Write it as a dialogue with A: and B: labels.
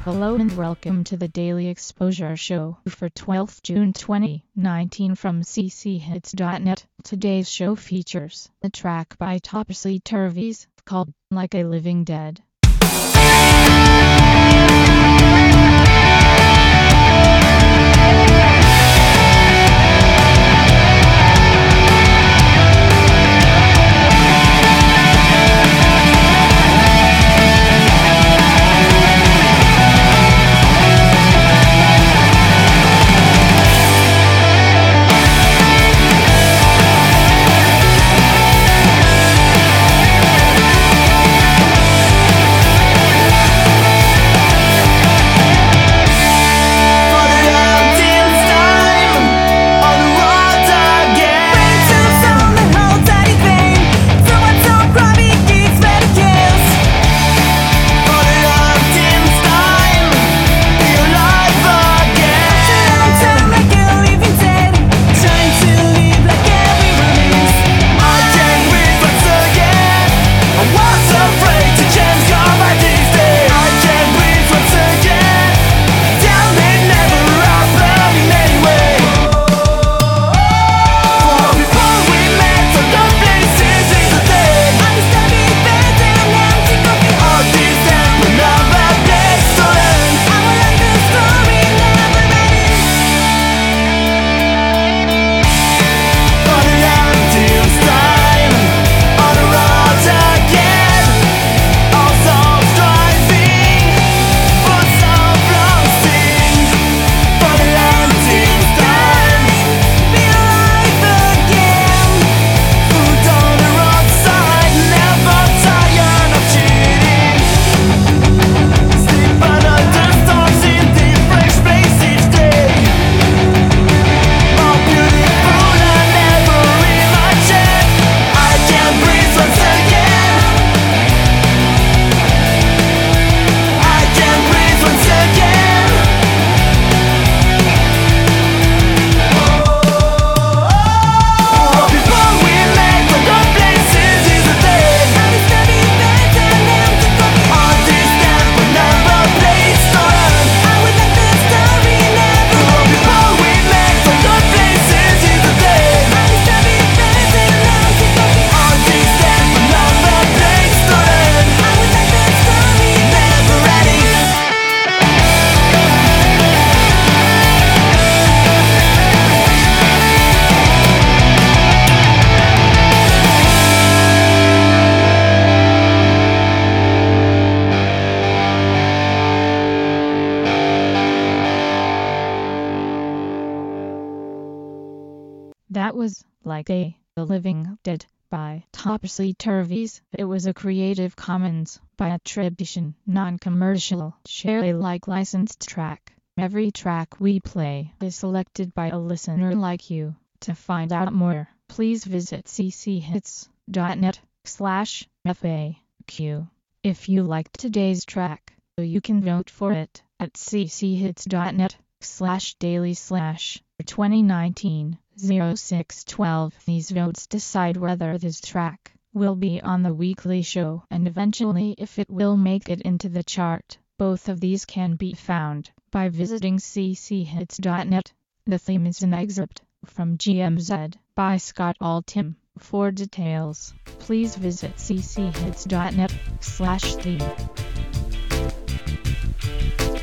A: Hello and welcome to the Daily Exposure Show for 12th June 2019 from cchits.net. Today's show features a track by Topsy Turvies called Like a Living Dead. That was Like a Living Dead by Topsy Turvies. It was a Creative Commons by attribution, non-commercial, share Alike licensed track. Every track we play is selected by a listener like you. To find out more, please visit cchits.net/FAQ. If you liked today's track, you can vote for it at cchits.net/daily/2019. 0612. These votes decide whether this track will be on the weekly show and eventually if it will make it into the chart. Both of these can be found by visiting cchits.net. The theme is an excerpt from GMZ by Scott Altham. For details, please visit cchits.net/theme.